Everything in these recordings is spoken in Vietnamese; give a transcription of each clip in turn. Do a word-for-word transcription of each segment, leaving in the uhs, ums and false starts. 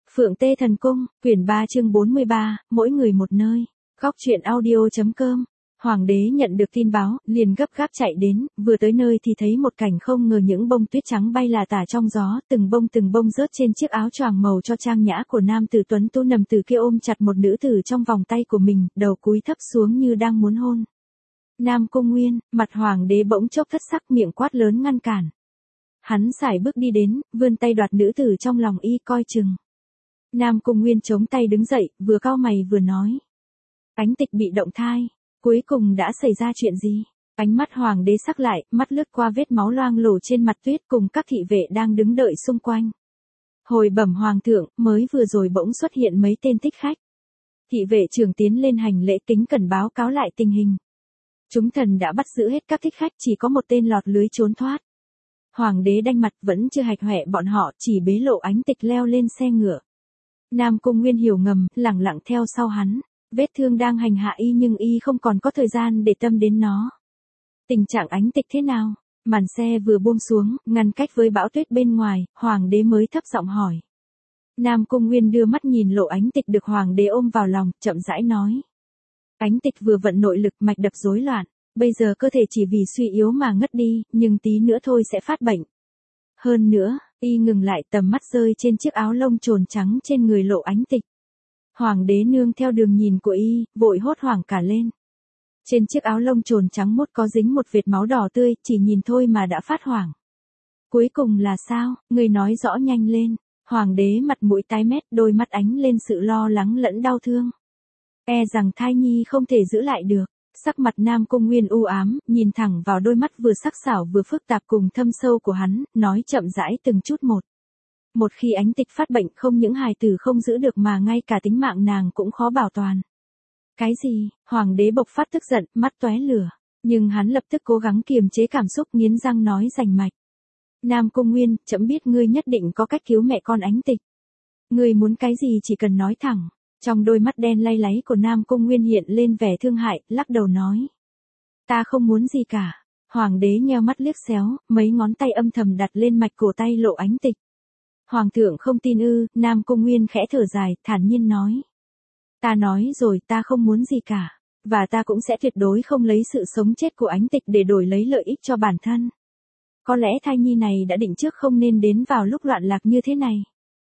Phượng Tê Thần Cung, quyển ba chương bốn mươi ba, mỗi người một nơi. Góc truyện audio.com. Hoàng đế nhận được tin báo, liền gấp gáp chạy đến, vừa tới nơi thì thấy một cảnh không ngờ những bông tuyết trắng bay là tả trong gió, từng bông từng bông rớt trên chiếc áo choàng màu cho trang nhã của nam tử tuấn tú nằm từ kia ôm chặt một nữ tử trong vòng tay của mình, đầu cúi thấp xuống như đang muốn hôn. Nam Cung Nguyên, mặt hoàng đế bỗng chốc thất sắc, miệng quát lớn ngăn cản. Hắn sải bước đi đến, vươn tay đoạt nữ tử trong lòng y, coi chừng. Nam Cung Nguyên chống tay đứng dậy, vừa cau mày vừa nói. Ánh Tịch bị động thai, cuối cùng đã xảy ra chuyện gì? Ánh mắt hoàng đế sắc lại, mắt lướt qua vết máu loang lổ trên mặt tuyết cùng các thị vệ đang đứng đợi xung quanh. Hồi bẩm hoàng thượng, mới vừa rồi bỗng xuất hiện mấy tên thích khách. Thị vệ trưởng tiến lên hành lễ kính cẩn báo cáo lại tình hình. Chúng thần đã bắt giữ hết các thích khách, chỉ có một tên lọt lưới trốn thoát. Hoàng đế đanh mặt vẫn chưa hạch hoẹ bọn họ, chỉ bế Lộ Ánh Tịch leo lên xe ngựa. Nam Cung Nguyên hiểu ngầm, lẳng lặng theo sau hắn. Vết thương đang hành hạ y nhưng y không còn có thời gian để tâm đến nó. Tình trạng Ánh Tịch thế nào? Màn xe vừa buông xuống, ngăn cách với bão tuyết bên ngoài, hoàng đế mới thấp giọng hỏi. Nam Cung Nguyên đưa mắt nhìn Lộ Ánh Tịch được hoàng đế ôm vào lòng, chậm rãi nói. Ánh Tịch vừa vận nội lực, mạch đập rối loạn. Bây giờ cơ thể chỉ vì suy yếu mà ngất đi, nhưng tí nữa thôi sẽ phát bệnh. Hơn nữa, y ngừng lại, tầm mắt rơi trên chiếc áo lông trồn trắng trên người Lộ Ánh Tịch. Hoàng đế nương theo đường nhìn của y, vội hốt hoảng cả lên. Trên chiếc áo lông trồn trắng mốt có dính một vệt máu đỏ tươi, chỉ nhìn thôi mà đã phát hoảng. Cuối cùng là sao, người nói rõ nhanh lên. Hoàng đế mặt mũi tái mét, đôi mắt ánh lên sự lo lắng lẫn đau thương. E rằng thai nhi không thể giữ lại được. Sắc mặt Nam Cung Nguyên u ám, nhìn thẳng vào đôi mắt vừa sắc sảo vừa phức tạp cùng thâm sâu của hắn, nói chậm rãi từng chút một. Một khi Ánh Tịch phát bệnh, không những hài tử không giữ được mà ngay cả tính mạng nàng cũng khó bảo toàn. Cái gì? Hoàng đế bộc phát tức giận, mắt tóe lửa. Nhưng hắn lập tức cố gắng kiềm chế cảm xúc, nghiến răng nói rành mạch. Nam Cung Nguyên, trẫm biết ngươi nhất định có cách cứu mẹ con Ánh Tịch. Ngươi muốn cái gì chỉ cần nói thẳng. Trong đôi mắt đen lay láy của Nam Cung Nguyên hiện lên vẻ thương hại, lắc đầu nói. Ta không muốn gì cả. Hoàng đế nheo mắt liếc xéo, mấy ngón tay âm thầm đặt lên mạch cổ tay Lộ Ánh Tịch. Hoàng thượng không tin ư? Nam Cung Nguyên khẽ thở dài, thản nhiên nói. Ta nói rồi, ta không muốn gì cả. Và ta cũng sẽ tuyệt đối không lấy sự sống chết của Ánh Tịch để đổi lấy lợi ích cho bản thân. Có lẽ thai nhi này đã định trước không nên đến vào lúc loạn lạc như thế này.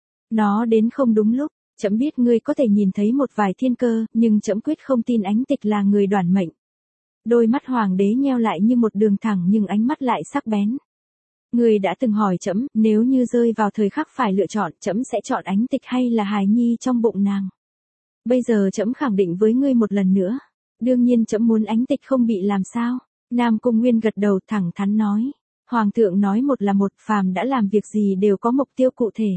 Nó đến không đúng lúc. Trẫm biết ngươi có thể nhìn thấy một vài thiên cơ, nhưng trẫm quyết không tin Ánh Tịch là người đoản mệnh. Đôi mắt hoàng đế nheo lại như một đường thẳng nhưng ánh mắt lại sắc bén. Ngươi đã từng hỏi trẫm, nếu như rơi vào thời khắc phải lựa chọn, trẫm sẽ chọn Ánh Tịch hay là hài nhi trong bụng nàng. Bây giờ trẫm khẳng định với ngươi một lần nữa. Đương nhiên trẫm muốn Ánh Tịch không bị làm sao. Nam Cung Nguyên gật đầu thẳng thắn nói. Hoàng thượng nói một là một, phàm đã làm việc gì đều có mục tiêu cụ thể.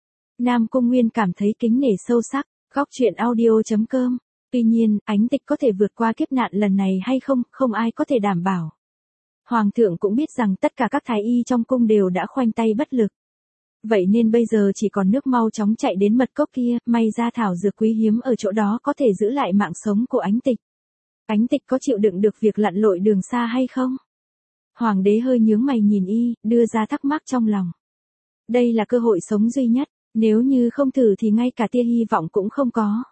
Nam Cung Nguyên cảm thấy kính nể sâu sắc, góc truyện audio.com. Tuy nhiên, Ánh Tịch có thể vượt qua kiếp nạn lần này hay không, không ai có thể đảm bảo. Hoàng thượng cũng biết rằng tất cả các thái y trong cung đều đã khoanh tay bất lực. Vậy nên bây giờ chỉ còn nước mau chóng chạy đến mật cốc kia, may ra thảo dược quý hiếm ở chỗ đó có thể giữ lại mạng sống của Ánh Tịch. Ánh Tịch có chịu đựng được việc lặn lội đường xa hay không? Hoàng đế hơi nhướng mày nhìn y, đưa ra thắc mắc trong lòng. Đây là cơ hội sống duy nhất. Nếu như không thử thì ngay cả tia hy vọng cũng không có.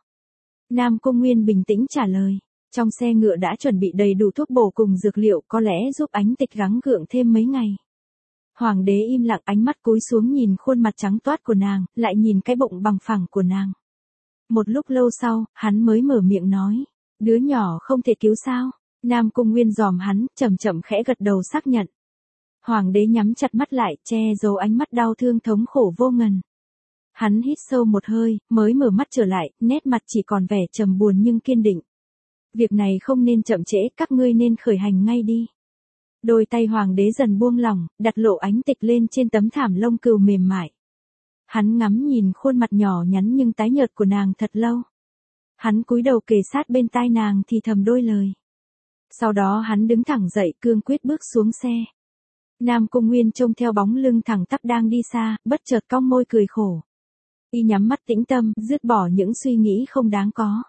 Nam Cung Nguyên bình tĩnh trả lời. Trong xe ngựa đã chuẩn bị đầy đủ thuốc bổ cùng dược liệu, có lẽ giúp Ánh Tịch gắng gượng thêm mấy ngày. Hoàng đế im lặng, ánh mắt cúi xuống nhìn khuôn mặt trắng toát của nàng, lại nhìn cái bụng bằng phẳng của nàng. Một lúc lâu sau, hắn mới mở miệng nói. Đứa nhỏ không thể cứu sao? Nam Cung Nguyên dòm hắn, chậm chậm khẽ gật đầu xác nhận. Hoàng đế nhắm chặt mắt lại, che giấu ánh mắt đau thương thống khổ vô ngần. Hắn hít sâu một hơi, mới mở mắt trở lại, nét mặt chỉ còn vẻ trầm buồn nhưng kiên định. Việc này không nên chậm trễ, các ngươi nên khởi hành ngay đi. Đôi tay hoàng đế dần buông lỏng, đặt Lộ Ánh Tịch lên trên tấm thảm lông cừu mềm mại. Hắn ngắm nhìn khuôn mặt nhỏ nhắn nhưng tái nhợt của nàng thật lâu. Hắn cúi đầu kề sát bên tai nàng thì thầm đôi lời. Sau đó hắn đứng thẳng dậy, cương quyết bước xuống xe. Nam Cung Nguyên trông theo bóng lưng thẳng tắp đang đi xa, bất chợt cong môi cười khổ. Y nhắm mắt tĩnh tâm, dứt bỏ những suy nghĩ không đáng có.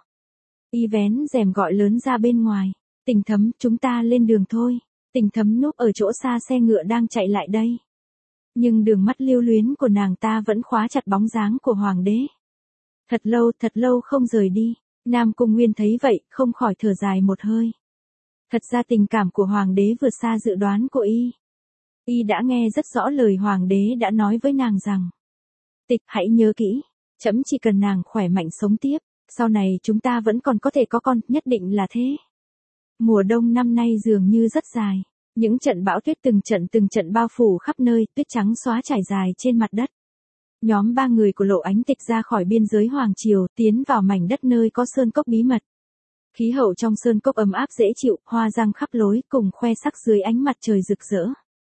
Y vén rèm gọi lớn ra bên ngoài. Tình Thấm, chúng ta lên đường thôi. Tình Thấm núp ở chỗ xa xe ngựa đang chạy lại đây. Nhưng đường mắt lưu luyến của nàng ta vẫn khóa chặt bóng dáng của hoàng đế. Thật lâu, thật lâu không rời đi. Nam Cung Nguyên thấy vậy, không khỏi thở dài một hơi. Thật ra tình cảm của hoàng đế vượt xa dự đoán của y. Y đã nghe rất rõ lời hoàng đế đã nói với nàng rằng. Tịch hãy nhớ kỹ, trẫm chỉ cần nàng khỏe mạnh sống tiếp, sau này chúng ta vẫn còn có thể có con, nhất định là thế. Mùa đông năm nay dường như rất dài, những trận bão tuyết từng trận từng trận bao phủ khắp nơi, tuyết trắng xóa trải dài trên mặt đất. Nhóm ba người của Lộ Ánh Tịch ra khỏi biên giới Hoàng Triều, tiến vào mảnh đất nơi có sơn cốc bí mật. Khí hậu trong sơn cốc ấm áp dễ chịu, hoa răng khắp lối, cùng khoe sắc dưới ánh mặt trời rực rỡ.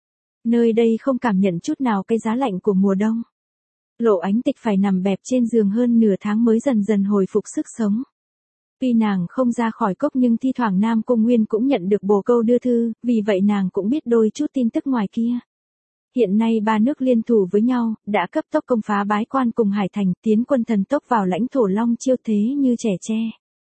Nơi đây không cảm nhận chút nào cái giá lạnh của mùa đông. Lộ Ánh Tịch phải nằm bẹp trên giường hơn nửa tháng mới dần dần hồi phục sức sống. Tuy nàng không ra khỏi cốc nhưng thi thoảng Nam Cung Nguyên cũng nhận được bồ câu đưa thư, vì vậy nàng cũng biết đôi chút tin tức ngoài kia. Hiện nay ba nước liên thủ với nhau, đã cấp tốc công phá Bái Quan cùng Hải Thành, tiến quân thần tốc vào lãnh thổ Long Chiêu thế như trẻ tre.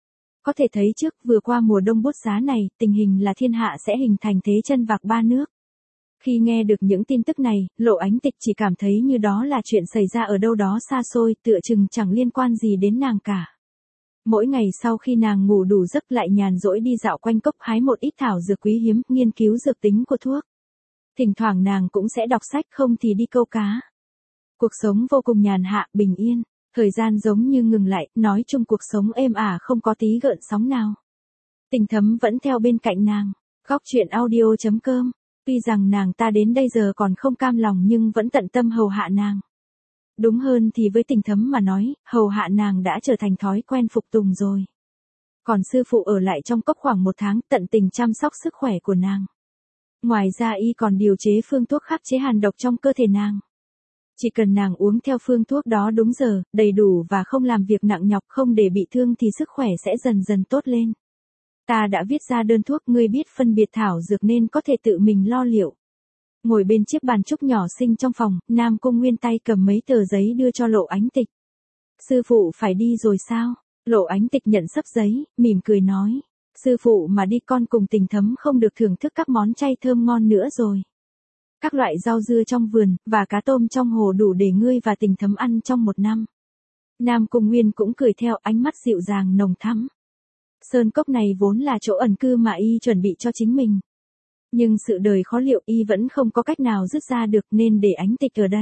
Có thể thấy trước vừa qua mùa đông bút giá này, tình hình là thiên hạ sẽ hình thành thế chân vạc ba nước. Khi nghe được những tin tức này, Lộ Ánh Tịch chỉ cảm thấy như đó là chuyện xảy ra ở đâu đó xa xôi, tựa chừng chẳng liên quan gì đến nàng cả. Mỗi ngày sau khi nàng ngủ đủ giấc lại nhàn rỗi đi dạo quanh cốc hái một ít thảo dược quý hiếm, nghiên cứu dược tính của thuốc. Thỉnh thoảng nàng cũng sẽ đọc sách, không thì đi câu cá. Cuộc sống vô cùng nhàn hạ, bình yên, thời gian giống như ngừng lại, nói chung cuộc sống êm ả không có tí gợn sóng nào. Tình Thấm vẫn theo bên cạnh nàng. Góc truyện audio chấm com. Tuy rằng nàng ta đến đây giờ còn không cam lòng nhưng vẫn tận tâm hầu hạ nàng. Đúng hơn thì với Tình Thấm mà nói, hầu hạ nàng đã trở thành thói quen phục tùng rồi. Còn sư phụ ở lại trong cốc khoảng một tháng, tận tình chăm sóc sức khỏe của nàng. Ngoài ra y còn điều chế phương thuốc khắc chế hàn độc trong cơ thể nàng. Chỉ cần nàng uống theo phương thuốc đó đúng giờ, đầy đủ và không làm việc nặng nhọc, không để bị thương thì sức khỏe sẽ dần dần tốt lên. Ta đã viết ra đơn thuốc, ngươi biết phân biệt thảo dược nên có thể tự mình lo liệu. Ngồi bên chiếc bàn trúc nhỏ xinh trong phòng, Nam Cung Nguyên tay cầm mấy tờ giấy đưa cho Lộ Ánh Tịch. Sư phụ phải đi rồi sao? Lộ Ánh Tịch nhận sấp giấy, mỉm cười nói. Sư phụ mà đi con cùng Tình Thấm không được thưởng thức các món chay thơm ngon nữa rồi. Các loại rau dưa trong vườn, và cá tôm trong hồ đủ để ngươi và Tình Thấm ăn trong một năm. Nam Cung Nguyên cũng cười theo, ánh mắt dịu dàng nồng thắm. Sơn cốc này vốn là chỗ ẩn cư mà y chuẩn bị cho chính mình. Nhưng sự đời khó liệu, y vẫn không có cách nào dứt ra được nên để Ánh Tịch ở đây.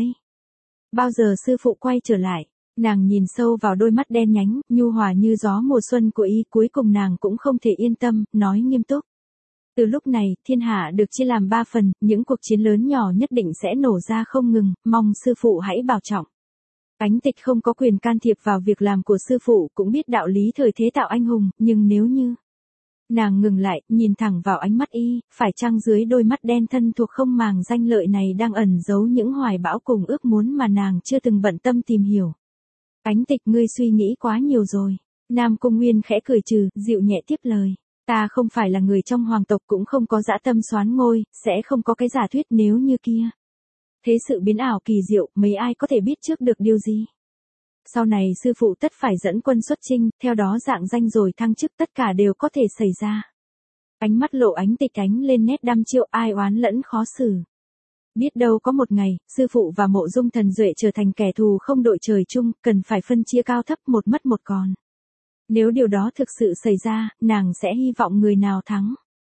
Bao giờ sư phụ quay trở lại? Nàng nhìn sâu vào đôi mắt đen nhánh, nhu hòa như gió mùa xuân của y, cuối cùng nàng cũng không thể yên tâm, nói nghiêm túc. Từ lúc này, thiên hạ được chia làm ba phần, những cuộc chiến lớn nhỏ nhất định sẽ nổ ra không ngừng, mong sư phụ hãy bảo trọng. Ánh Tịch không có quyền can thiệp vào việc làm của sư phụ, cũng biết đạo lý thời thế tạo anh hùng, nhưng nếu như... Nàng ngừng lại, nhìn thẳng vào ánh mắt y, phải chăng dưới đôi mắt đen thân thuộc không màng danh lợi này đang ẩn giấu những hoài bão cùng ước muốn mà nàng chưa từng bận tâm tìm hiểu. Ánh Tịch, ngươi suy nghĩ quá nhiều rồi. Nam Cung Nguyên khẽ cười trừ, dịu nhẹ tiếp lời. Ta không phải là người trong hoàng tộc, cũng không có dã tâm soán ngôi, sẽ không có cái giả thuyết nếu như kia. Thế sự biến ảo kỳ diệu, mấy ai có thể biết trước được điều gì. Sau này sư phụ tất phải dẫn quân xuất chinh, theo đó dạng danh rồi thăng chức, tất cả đều có thể xảy ra. Ánh mắt Lộ Ánh Tịch ánh lên nét đăm chiêu, ai oán lẫn khó xử. Biết đâu có một ngày, sư phụ và Mộ Dung Thần Duệ trở thành kẻ thù không đội trời chung, cần phải phân chia cao thấp, một mất một còn. Nếu điều đó thực sự xảy ra, nàng sẽ hy vọng người nào thắng.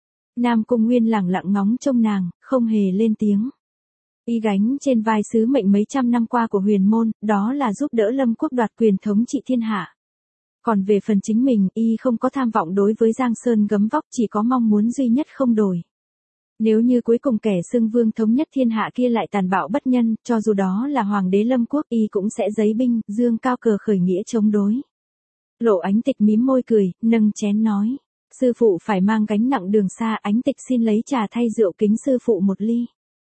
Nam Cung Nguyên lẳng lặng ngóng trông nàng, không hề lên tiếng. Y gánh trên vai sứ mệnh mấy trăm năm qua của huyền môn, đó là giúp đỡ Lâm Quốc đoạt quyền thống trị thiên hạ. Còn về phần chính mình, y không có tham vọng đối với Giang Sơn gấm vóc, chỉ có mong muốn duy nhất không đổi. Nếu như cuối cùng kẻ xưng vương thống nhất thiên hạ kia lại tàn bạo bất nhân, cho dù đó là hoàng đế Lâm Quốc, y cũng sẽ giấy binh, dương cao cờ khởi nghĩa chống đối. Lộ Ánh Tịch mím môi cười, nâng chén nói. Sư phụ phải mang gánh nặng đường xa, Ánh Tịch xin lấy trà thay rượu kính sư phụ một ly.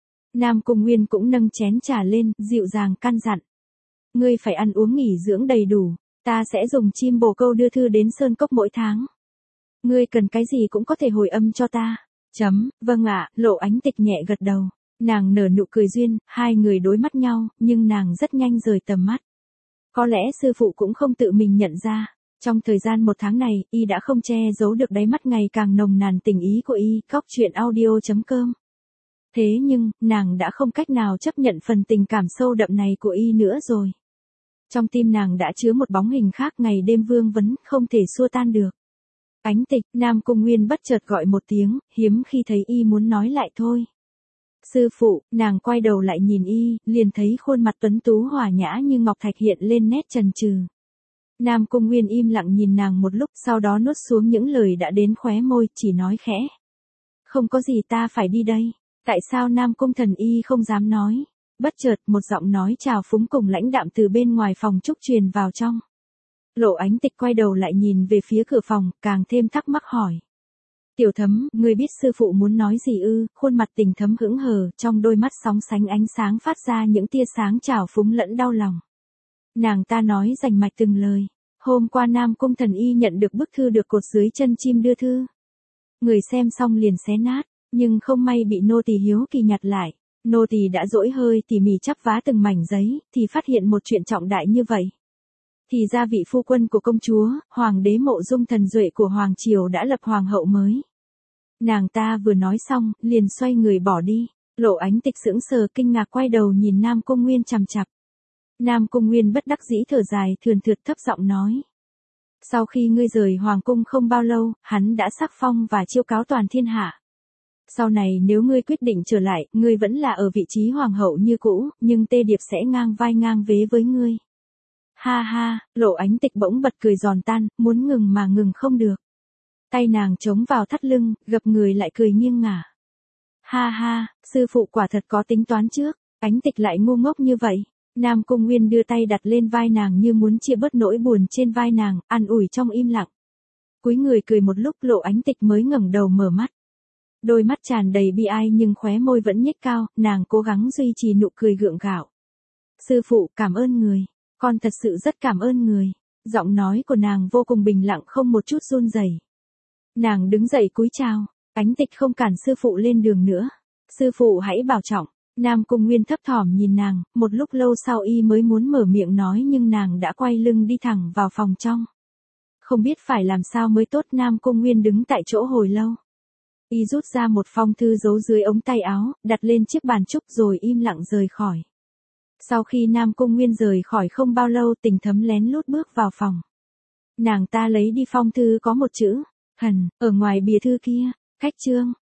Nam Cung Nguyên cũng nâng chén trà lên, dịu dàng căn dặn. Ngươi phải ăn uống nghỉ dưỡng đầy đủ, ta sẽ dùng chim bồ câu đưa thư đến Sơn Cốc mỗi tháng. Ngươi cần cái gì cũng có thể hồi âm cho ta. Chấm, vâng ạ, Lộ Ánh Tịch nhẹ gật đầu. Nàng nở nụ cười duyên, hai người đối mắt nhau, nhưng nàng rất nhanh rời tầm mắt. Có lẽ sư phụ cũng không tự mình nhận ra. Trong thời gian một tháng này, y đã không che giấu được đáy mắt ngày càng nồng nàn tình ý của y. Góc truyện audio chấm com. Thế nhưng, nàng đã không cách nào chấp nhận phần tình cảm sâu đậm này của y nữa rồi. Trong tim nàng đã chứa một bóng hình khác ngày đêm vương vấn, không thể xua tan được. Ánh Tịch, Nam Cung Nguyên bất chợt gọi một tiếng, hiếm khi thấy y muốn nói lại thôi. Sư phụ, nàng quay đầu lại nhìn y, liền thấy khuôn mặt tuấn tú hòa nhã như ngọc thạch hiện lên nét chần chừ. Nam Cung Nguyên im lặng nhìn nàng một lúc, sau đó nuốt xuống những lời đã đến khóe môi, chỉ nói khẽ. Không có gì, ta phải đi đây. Tại sao Nam Cung Thần Y không dám nói? Bất chợt, một giọng nói trào phúng cùng lãnh đạm từ bên ngoài phòng trúc truyền vào trong. Lộ Ánh Tịch quay đầu lại nhìn về phía cửa phòng, càng thêm thắc mắc hỏi. Tiểu Thấm, ngươi biết sư phụ muốn nói gì ư? Khuôn mặt Tình Thấm hững hờ, trong đôi mắt sóng sánh ánh sáng phát ra những tia sáng trào phúng lẫn đau lòng. Nàng ta nói rành mạch từng lời. Hôm qua Nam Cung Thần Y nhận được bức thư được cột dưới chân chim đưa thư. Người xem xong liền xé nát, nhưng không may bị nô tỳ hiếu kỳ nhặt lại. Nô tỳ đã dỗi hơi tỉ mỉ chắp vá từng mảnh giấy, thì phát hiện một chuyện trọng đại như vậy. Thì ra vị phu quân của công chúa, hoàng đế Mộ Dung Thần Duệ của hoàng triều đã lập hoàng hậu mới. Nàng ta vừa nói xong, liền xoay người bỏ đi. Lộ Ánh Tịch sững sờ kinh ngạc quay đầu nhìn Nam Cung Nguyên chằm chằm. Nam Cung Nguyên bất đắc dĩ thở dài, thườn thượt thấp giọng nói. Sau khi ngươi rời hoàng cung không bao lâu, hắn đã sắc phong và chiêu cáo toàn thiên hạ. Sau này nếu ngươi quyết định trở lại, ngươi vẫn là ở vị trí hoàng hậu như cũ, nhưng Tê Điệp sẽ ngang vai ngang vế với ngươi. Ha ha, Lộ Ánh Tịch bỗng bật cười giòn tan, muốn ngừng mà ngừng không được. Tay nàng chống vào thắt lưng, gập người lại cười nghiêng ngả. Ha ha, sư phụ quả thật có tính toán trước, Ánh Tịch lại ngu ngốc như vậy. Nam Cung Nguyên đưa tay đặt lên vai nàng như muốn chia bớt nỗi buồn trên vai nàng, an ủi trong im lặng. Cúi người cười một lúc, Lộ Ánh Tịch mới ngẩng đầu mở mắt. Đôi mắt tràn đầy bi ai nhưng khóe môi vẫn nhếch cao, nàng cố gắng duy trì nụ cười gượng gạo. Sư phụ, cảm ơn người, con thật sự rất cảm ơn người. Giọng nói của nàng vô cùng bình lặng không một chút run rẩy. Nàng đứng dậy cúi chào, Ánh Tịch không cản sư phụ lên đường nữa. Sư phụ hãy bảo trọng. Nam Cung Nguyên thấp thỏm nhìn nàng, một lúc lâu sau y mới muốn mở miệng nói nhưng nàng đã quay lưng đi thẳng vào phòng trong. Không biết phải làm sao mới tốt, Nam Cung Nguyên đứng tại chỗ hồi lâu. Y rút ra một phong thư giấu dưới ống tay áo, đặt lên chiếc bàn trúc rồi im lặng rời khỏi. Sau khi Nam Cung Nguyên rời khỏi không bao lâu, Tình Thấm lén lút bước vào phòng. Nàng ta lấy đi phong thư có một chữ, Hần, ở ngoài bìa thư kia, khách trương.